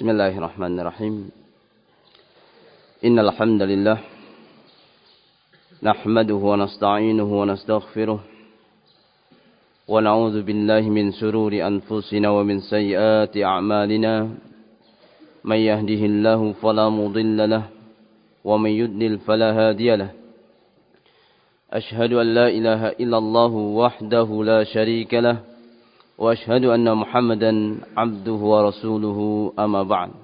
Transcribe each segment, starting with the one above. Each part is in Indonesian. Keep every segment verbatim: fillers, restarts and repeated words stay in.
Bismillahirrahmanirrahim. Innal hamdalillah nahmaduhu wa nasta'inuhu wa nastaghfiruh wa na'udzu billahi min shururi anfusina wa min sayyiati a'malina. May yahdihillahu fala mudilla lahu wa may yudlil fala hadiya lahu. Ashhadu an la ilaha illallah wahdahu la syarika lahu wa ashhadu anna Muhammadan abduhu wa rasuluhu amma ba'd.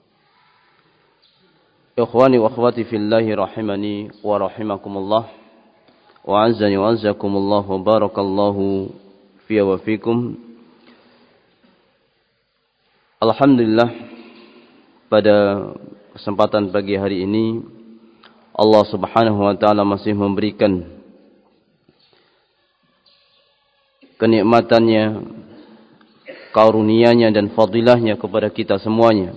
Ikhwani wa akhwati fillahi rahimani wa rahimakumullah wa azzani wa azzakumullah wa barakallahu fiya wa fikum. Alhamdulillah, pada kesempatan pagi hari ini Allah Subhanahu wa taala masih memberikan kenikmatannya, karunia-Nya dan fadilahnya kepada kita semuanya.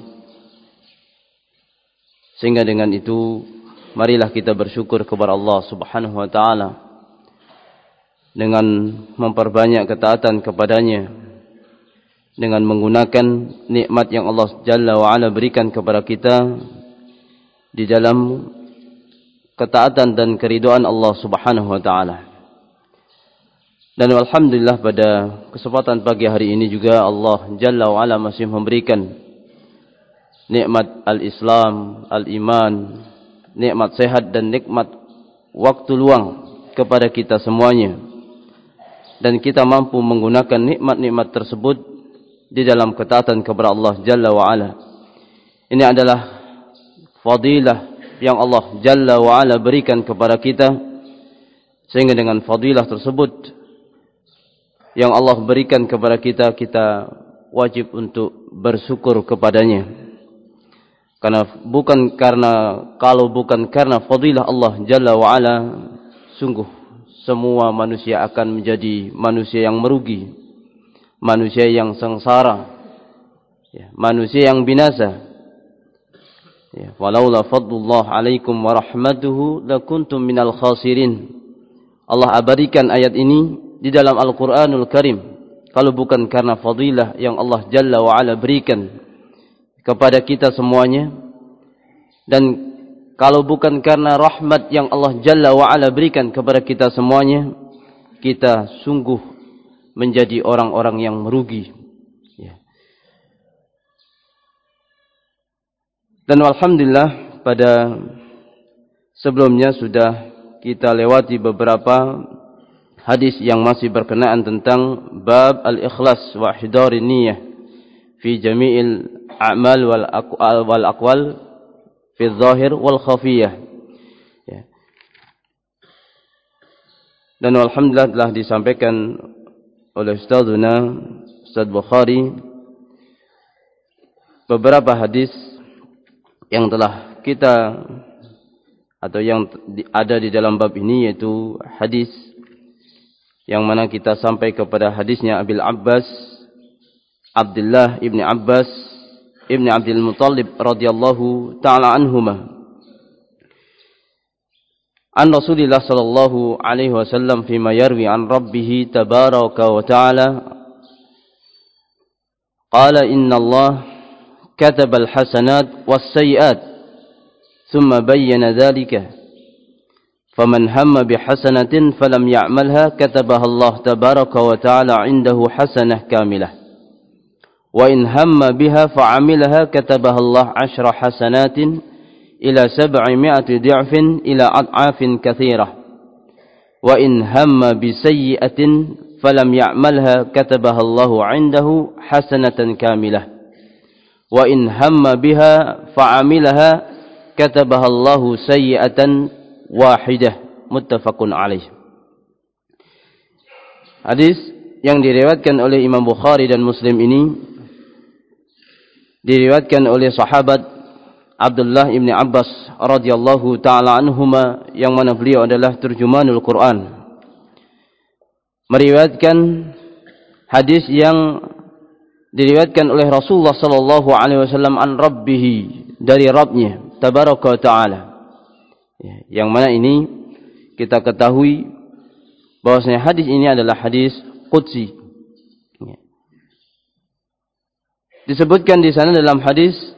Sehingga dengan itu marilah kita bersyukur kepada Allah Subhanahu wa taala dengan memperbanyak ketaatan kepadanya, dengan menggunakan nikmat yang Allah Jalla wa Ala berikan kepada kita di dalam ketaatan dan keridhaan Allah Subhanahu wa taala. Dan alhamdulillah, pada kesempatan pagi hari ini juga Allah Jalla wa Ala masih memberikan nikmat al-Islam, al-iman, nikmat sehat dan nikmat waktu luang kepada kita semuanya. Dan kita mampu menggunakan nikmat-nikmat tersebut di dalam ketaatan kepada Allah Jalla wa Ala. Ini adalah fadilah yang Allah Jalla wa Ala berikan kepada kita, sehingga dengan fadilah tersebut yang Allah berikan kepada kita, kita wajib untuk bersyukur kepadanya. Karena bukan karena kalau bukan karena fadilah Allah Jalla wa Ala, sungguh semua manusia akan menjadi manusia yang merugi, manusia yang sengsara, ya, manusia yang binasa. Ya, walaula fadlullah alaikum wa rahmatuhu lakuntum minal khasirin. Allah abadikan ayat ini di dalam Al-Quranul Karim. Kalau bukan karena fadilah yang Allah Jalla wa Ala berikan kepada kita semuanya, dan kalau bukan karena rahmat yang Allah Jalla wa Ala berikan kepada kita semuanya, kita sungguh menjadi orang-orang yang merugi. Ya. Dan alhamdulillah, pada sebelumnya sudah kita lewati beberapa hadis yang masih berkenaan tentang bab al-ikhlas wa ihdarin niyah fi jami'il a'mal wal aqwal wal aqwal fi zahir wal khafiyah. Ya. Dan alhamdulillah telah disampaikan oleh Ustazuna Ustaz Bukhari beberapa hadis yang telah kita atau yang ada di dalam bab ini, yaitu hadis yang mana kita sampai kepada hadisnya Abil Abbas Abdullah ibni Abbas ibni Abdul Muttalib radhiyallahu ta'ala anhuma an Rasulillah sallallahu alaihi wasallam fima yarwi an rabbih tabaraka wa ta'ala qala inna Allah kataba al-hasanat was-sayyi'at thumma bayyana dhalika فمن هم بحسنة فلم يعملها كتبها الله تبارك وتعالى عنده حسنة كاملة وإن هم بها فعملها كتبها الله عشر حسنات إلى سبعمائة ضعف إلى أضعاف كثيرة وإن هم بسيئة فلم يعملها كتبها الله عنده حسنة كاملة وإن هم بها فعملها كتبها الله سيئة wahidah. Muttafaqun alaih. Hadis yang diriwayatkan oleh Imam Bukhari dan Muslim ini diriwayatkan oleh sahabat Abdullah ibni Abbas radhiyallahu ta'ala anhuma, yang mana beliau adalah terjemahanul Quran, meriwayatkan hadis yang diriwayatkan oleh Rasulullah sallallahu alaihi wasallam an rabbih, dari Rabbnya tabaraka wa ta'ala. Yang mana ini kita ketahui bahwasanya hadis ini adalah hadis qudsi. Disebutkan di sana dalam hadis,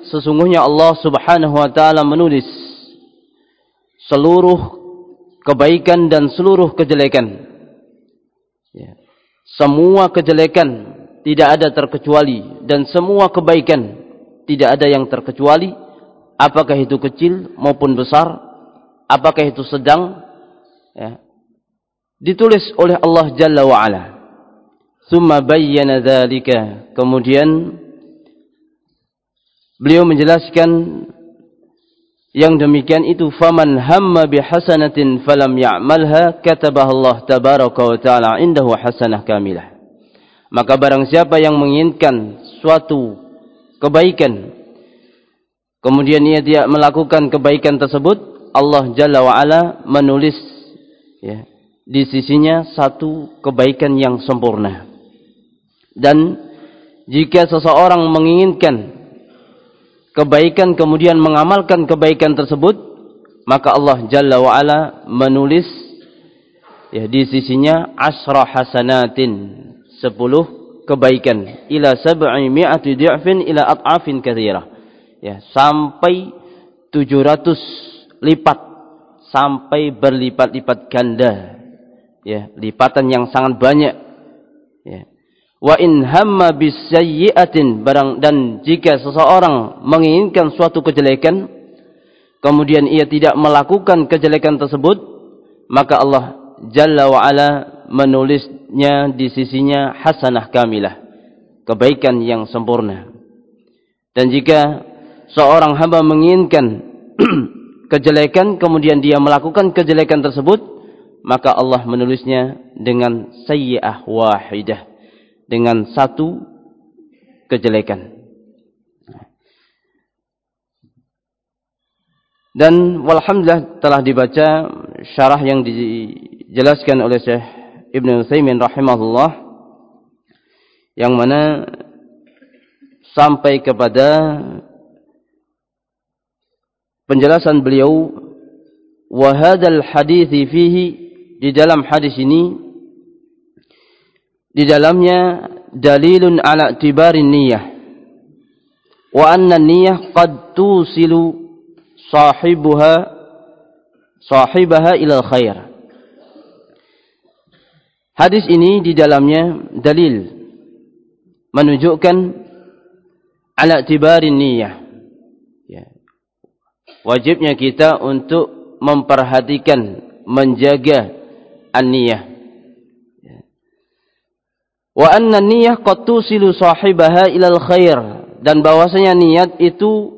sesungguhnya Allah Subhanahu wa taala menulis seluruh kebaikan dan seluruh kejelekan. Ya. Semua kejelekan tidak ada terkecuali, dan semua kebaikan tidak ada yang terkecuali, apakah itu kecil maupun besar, apakah itu sedang, ya, ditulis oleh Allah Jalla wa Ala. Tsumma bayyana dzalika, kemudian beliau menjelaskan yang demikian itu, faman hamma bihasanatin falam ya'malha katabaha Allah tabaraka wa ta'ala indahu hasanah kamilah. Maka barang siapa yang menginginkan suatu kebaikan kemudian ia tidak melakukan kebaikan tersebut, Allah Jalla wa Ala menulis, ya, di sisinya satu kebaikan yang sempurna. Dan jika seseorang menginginkan kebaikan kemudian mengamalkan kebaikan tersebut, maka Allah Jalla wa Ala menulis, ya, di sisinya asra hasanatin, sepuluh kebaikan, ila sab'i mi'ati di'fin ila at'afin katsirah, ya, sampai tujuh ratus lipat, sampai berlipat-lipat ganda, ya, lipatan yang sangat banyak, ya. Wa in hamma bisayyi'atin, barang dan jika seseorang menginginkan suatu kejelekan kemudian ia tidak melakukan kejelekan tersebut, maka Allah Jalla wa Ala menulisnya di sisinya hasanah kamilah, kebaikan yang sempurna. Dan jika seorang hamba menginginkan kejelekan kemudian dia melakukan kejelekan tersebut, maka Allah menulisnya dengan sayyi'ah wahidah, dengan satu kejelekan. Dan walhamdulillah telah dibaca syarah yang dijelaskan oleh Syekh Ibnu Utsaimin rahimahullah, yang mana sampai kepada penjelasan beliau, wa hadzal hadithi fihi, di dalam hadis ini di dalamnya dalilun ala i'tibarin niyyah wa anna niyyah qad tusilu sahibuha sahibaha ila khair. Hadis ini di dalamnya dalil menunjukkan ala i'tibarin niyyah, ya, wajibnya kita untuk memperhatikan, menjaga an-niyah. Wa anna niyyah qad tusilu sahibaha ilal khair, dan bahwasanya niat itu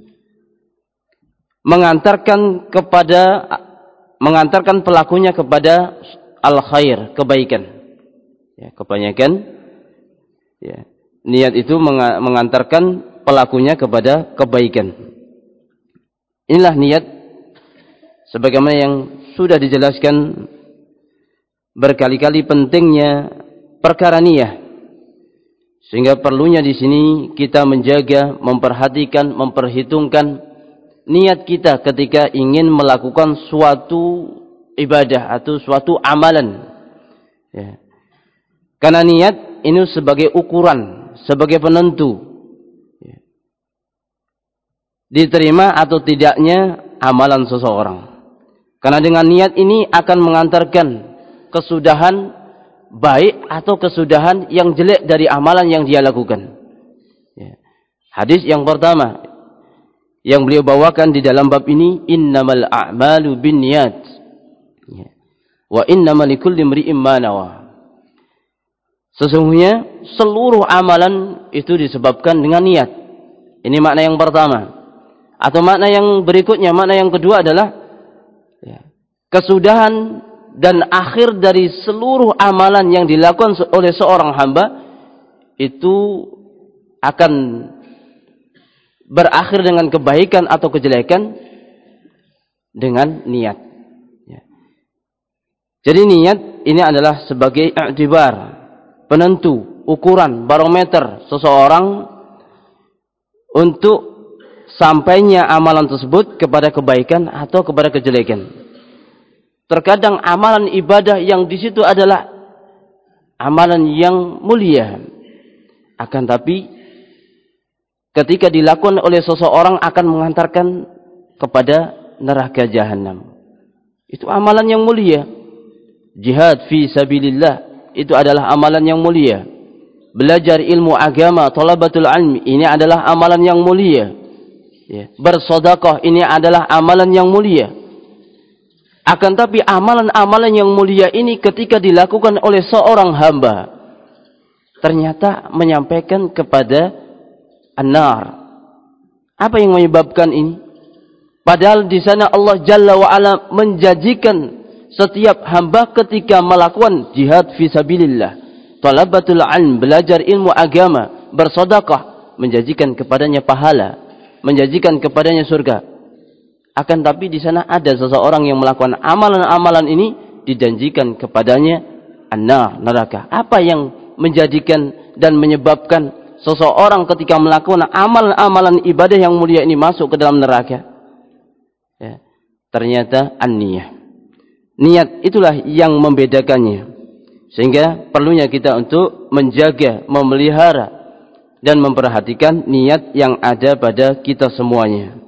mengantarkan kepada mengantarkan pelakunya kepada al khair, kebaikan. Ya, kebanyakan, ya, niat itu mengantarkan pelakunya kepada kebaikan. Inilah niat sebagaimana yang sudah dijelaskan berkali-kali pentingnya perkara niyah, sehingga perlunya di sini kita menjaga, memperhatikan, memperhitungkan niat kita ketika ingin melakukan suatu ibadah atau suatu amalan, ya. Karena niat ini sebagai ukuran, sebagai penentu, ya, diterima atau tidaknya amalan seseorang. Karena dengan niat ini akan mengantarkan kesudahan baik atau kesudahan yang jelek dari amalan yang dia lakukan. Ya. Hadis yang pertama yang beliau bawakan di dalam bab ini, innamal a'malu binniyat, ya, wa innamal likulli imri'in ma nawa. Sesungguhnya seluruh amalan itu disebabkan dengan niat. Ini makna yang pertama. Atau makna yang berikutnya, makna yang kedua adalah, ya, kesudahan dan akhir dari seluruh amalan yang dilakukan oleh seorang hamba itu akan berakhir dengan kebaikan atau kejelekan dengan niat. Ya. Jadi niat ini adalah sebagai i'tibar, penentu, ukuran, barometer seseorang untuk sampainya amalan tersebut kepada kebaikan atau kepada kejelekan. Terkadang amalan ibadah yang di situ adalah amalan yang mulia, akan tapi ketika dilakukan oleh seseorang akan mengantarkan kepada neraka jahanam. Itu amalan yang mulia. Jihad fi sabilillah itu adalah amalan yang mulia. Belajar ilmu agama, thalabatul ilmi, ini adalah amalan yang mulia. Ya. Bersedekah ini adalah amalan yang mulia. Akan tapi amalan-amalan yang mulia ini ketika dilakukan oleh seorang hamba, ternyata menyampaikan kepada an-nar. Apa yang menyebabkan ini? Padahal di sana Allah Jalla wa Ala menjanjikan setiap hamba ketika melakukan jihad fi sabilillah, talabatul ilm, belajar ilmu agama, bersedekah, menjanjikan kepadanya pahala, menjanjikan kepadanya surga. Akan tapi di sana ada seseorang yang melakukan amalan-amalan ini, dijanjikan kepadanya an-nar, neraka. Apa yang menjadikan dan menyebabkan seseorang ketika melakukan amalan-amalan ibadah yang mulia ini masuk ke dalam neraka? Ya, ternyata an-niyah. Niat itulah yang membedakannya. Sehingga perlunya kita untuk menjaga, memelihara dan memperhatikan niat yang ada pada kita semuanya.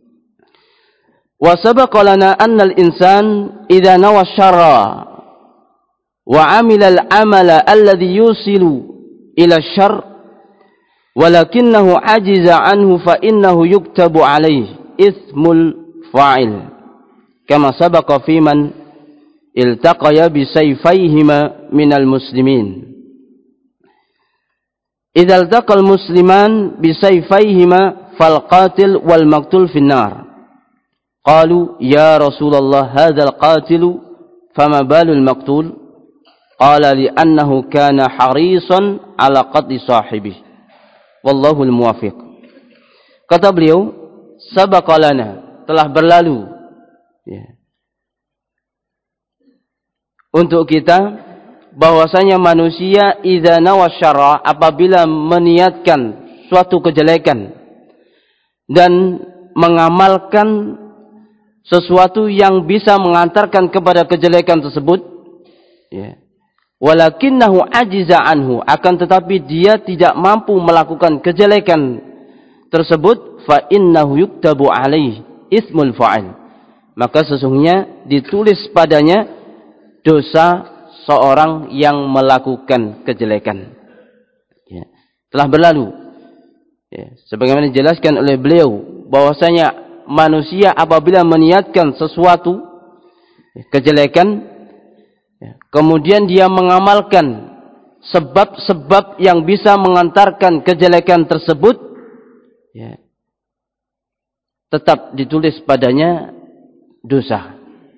Wa sabaqa lana anna al-insan idza nawa syarra wa 'amila al-'amala alladhi yusilu ila syarr walakinnahu ajiza anhu fa innahu yuktabu 'alaihi itsmul fa'il kama sabaqa fi man iltaqaya bisayfayhima minal muslimin. Idza iltaqal musliman bisayfayhima fal qatil wal maqtul fin nar. Qalu ya Rasulullah hadzal qatilu fama balul maqtul? Qala li annahu kana harisan ala qatli sahibihi. Wallahu al-muwaffiq. Kata beliau, sabaqa lana, telah berlalu ya, untuk kita bahwasanya manusia idza nawa syarra, apabila meniatkan suatu kejelekan dan mengamalkan sesuatu yang bisa mengantarkan kepada kejelekan tersebut, ya, walakinnahu ajiza anhu, akan tetapi dia tidak mampu melakukan kejelekan tersebut, fa innahu yuktabu alaihi ismul fa'il, maka sesungguhnya ditulis padanya dosa seorang yang melakukan kejelekan. Ya, telah berlalu. Ya, sebagaimana dijelaskan oleh beliau bahwasanya manusia apabila meniatkan sesuatu ya, kejelekan, ya, kemudian dia mengamalkan sebab-sebab yang bisa mengantarkan kejelekan tersebut, ya, tetap ditulis padanya dosa.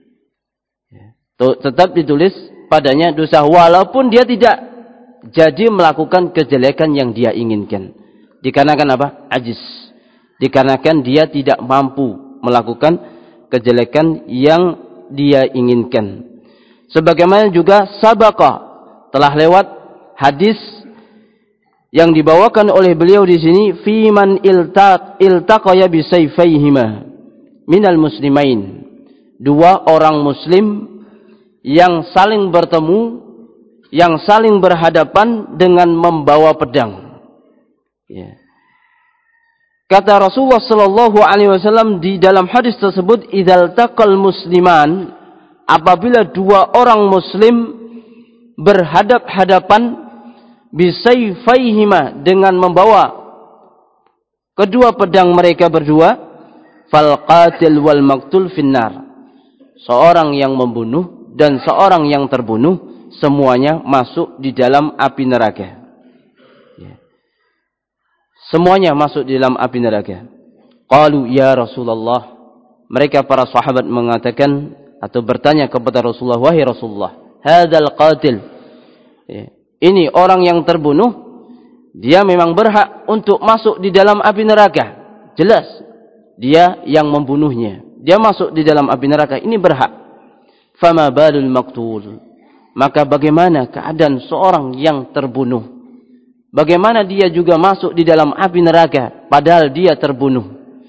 Tetap ditulis padanya dosa walaupun dia tidak jadi melakukan kejelekan yang dia inginkan. Dikarenakan apa? Ajiz. Dikarenakan dia tidak mampu melakukan kejelekan yang dia inginkan. Sebagaimana juga sabaqa, telah lewat hadis yang dibawakan oleh beliau di sini, fi man iltaq iltaqaya bisayfayhima minal muslimain. Dua orang muslim yang saling bertemu, yang saling berhadapan dengan membawa pedang. Ya. Kata Rasulullah sallallahu alaihi wasallam di dalam hadis tersebut, idzal taqal musliman, apabila dua orang muslim berhadap-hadapan bisayfayhima, dengan membawa kedua pedang mereka berdua, fal qatil wal maqtul finnar, seorang yang membunuh dan seorang yang terbunuh semuanya masuk di dalam api neraka. Ya. Semuanya masuk di dalam api neraka. Qalu ya Rasulullah, mereka para sahabat mengatakan atau bertanya kepada Rasulullah, wahai Rasulullah, hadzal qatil, ya, ini orang yang terbunuh, dia memang berhak untuk masuk di dalam api neraka. Jelas dia yang membunuhnya, dia masuk di dalam api neraka, ini berhak. Fama balul maqtul, maka bagaimana keadaan seorang yang terbunuh? Bagaimana dia juga masuk di dalam api neraka padahal dia terbunuh?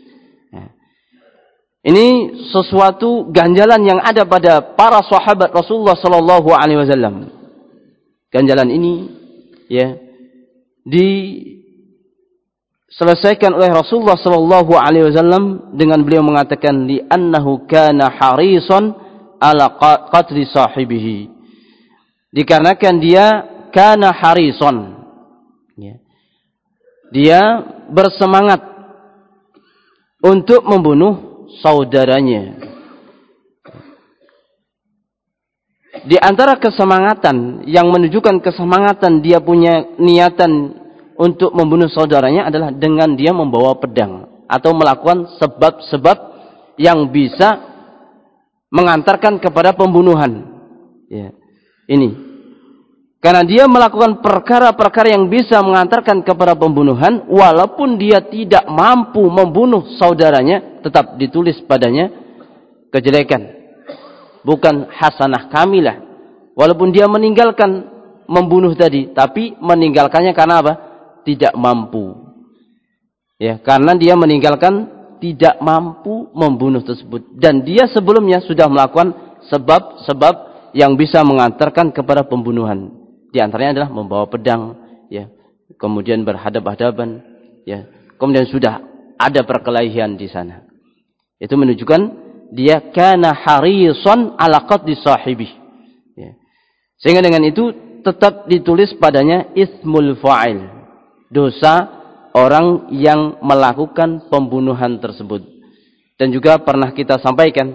Ini sesuatu ganjalan yang ada pada para sahabat Rasulullah sallallahu alaihi wasallam. Ganjalan ini ya diselesaikan oleh Rasulullah sallallahu alaihi wasallam dengan beliau mengatakan li annahu kana harisan ala qatli sahibihi. Dikarenakan dia kana harisan, ya. Dia bersemangat untuk membunuh saudaranya. Di antara kesemangatan yang menunjukkan kesemangatan dia punya niatan untuk membunuh saudaranya adalah dengan dia membawa pedang atau melakukan sebab-sebab yang bisa mengantarkan kepada pembunuhan. Ya. Ini. Karena dia melakukan perkara-perkara yang bisa mengantarkan kepada pembunuhan, walaupun dia tidak mampu membunuh saudaranya, tetap ditulis padanya kejelekan. Bukan hasanah kamilah. Walaupun dia meninggalkan membunuh tadi, tapi meninggalkannya karena apa? Tidak mampu. Ya, karena dia meninggalkan tidak mampu membunuh tersebut. Dan dia sebelumnya sudah melakukan sebab-sebab yang bisa mengantarkan kepada pembunuhan. Di antaranya adalah membawa pedang, ya. Kemudian berhadap-hadapan, ya. Kemudian sudah ada perkelahian di sana. Itu menunjukkan dia kana harisan ala qatli sahibi, ya. Sehingga dengan itu tetap ditulis padanya ismul fa'il, dosa orang yang melakukan pembunuhan tersebut. Dan juga pernah kita sampaikan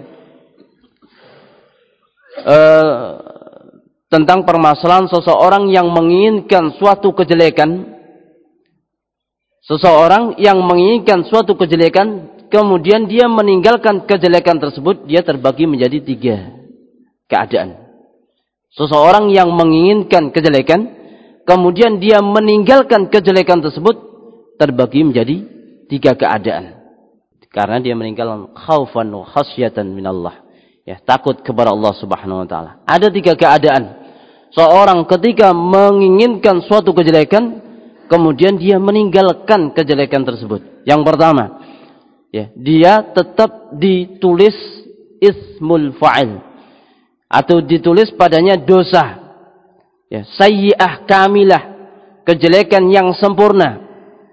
uh, tentang permasalahan seseorang yang menginginkan suatu kejelekan, seseorang yang menginginkan suatu kejelekan kemudian dia meninggalkan kejelekan tersebut, dia terbagi menjadi tiga keadaan. Seseorang yang menginginkan kejelekan, kemudian dia meninggalkan kejelekan tersebut, terbagi menjadi tiga keadaan. Karena dia meninggalkan khaufan wa khasyatan minallah. Ya, takut kepada Allah Subhanahu wa taala. Ada tiga keadaan. Seorang ketika menginginkan suatu kejelekan, kemudian dia meninggalkan kejelekan tersebut. Yang pertama, ya, dia tetap ditulis ismul fa'il atau ditulis padanya dosa, ya, sayyi'ah kamilah, kejelekan yang sempurna,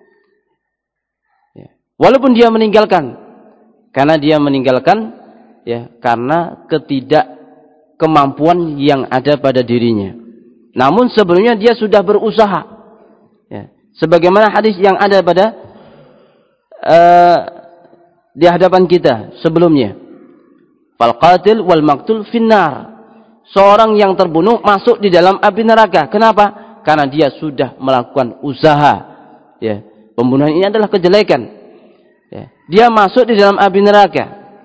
ya. Walaupun dia meninggalkan, karena dia meninggalkan, ya, karena ketidakkemampuan yang ada pada dirinya. Namun sebelumnya dia sudah berusaha, ya. Sebagaimana hadis yang ada pada uh, di hadapan kita sebelumnya, fal qatil wal maqtul finnar, seorang yang terbunuh masuk di dalam api neraka. Kenapa? Karena dia sudah melakukan usaha, ya. Pembunuhan ini adalah kejelekan, ya. Dia masuk di dalam api neraka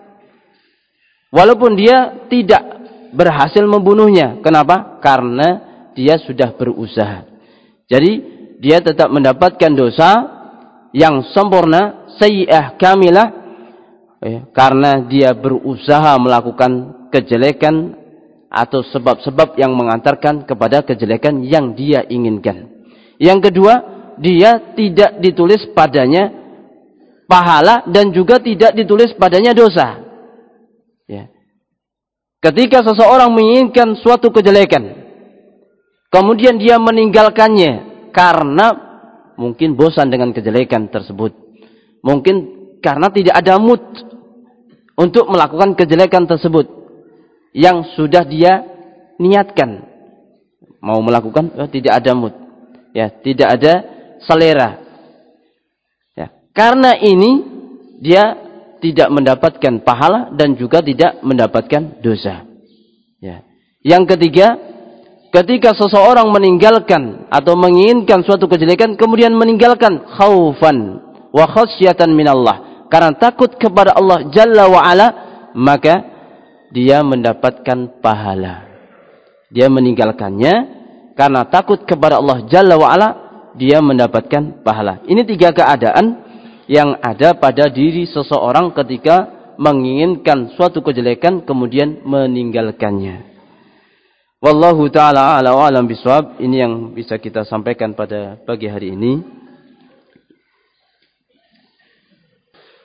walaupun dia tidak berhasil membunuhnya. Kenapa? Karena dia sudah berusaha. Jadi dia tetap mendapatkan dosa yang sempurna, sayyi'ah kamilah, ya, karena dia berusaha melakukan kejelekan atau sebab-sebab yang mengantarkan kepada kejelekan yang dia inginkan. Yang kedua, dia tidak ditulis padanya pahala dan juga tidak ditulis padanya dosa, ya. Ketika seseorang menginginkan suatu kejelekan, kemudian dia meninggalkannya karena mungkin bosan dengan kejelekan tersebut, mungkin karena tidak ada mood untuk melakukan kejelekan tersebut yang sudah dia niatkan mau melakukan, oh, tidak ada mood, ya, tidak ada selera, ya. Karena ini dia tidak mendapatkan pahala dan juga tidak mendapatkan dosa, ya. Yang ketiga, ketika seseorang meninggalkan atau menginginkan suatu kejelekan kemudian meninggalkan khaufan wa khasyatan minallah, karena takut kepada Allah Jalla wa Ala, maka dia mendapatkan pahala. Dia meninggalkannya karena takut kepada Allah Jalla wa Ala, dia mendapatkan pahala. Ini tiga keadaan yang ada pada diri seseorang ketika menginginkan suatu kejelekan kemudian meninggalkannya. Wallahu ta'ala a'la wa a'lam bishawab. Ini yang bisa kita sampaikan pada pagi hari ini.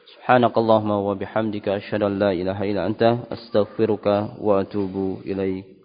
Subhanakallahumma wa bihamdika asyhadu an la ilaha illa anta astaghfiruka wa atubu ilaik.